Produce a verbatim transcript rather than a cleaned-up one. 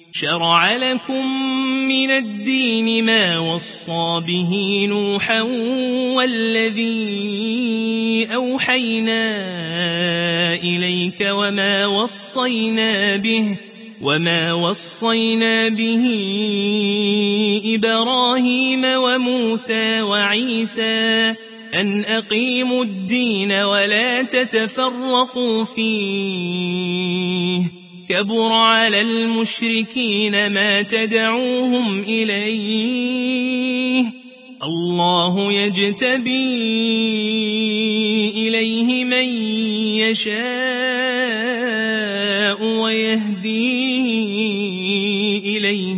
شرع لكم من الدين ما وصى به نوحا والذي أوحينا إليك وما وصينا به وما وصينا به إبراهيم وموسى وعيسى أن أقيموا الدين ولا تتفرقوا فيه كبر على المشركين ما تدعوهم إليه الله يجتبي إليه من يشاء ويهدي إليه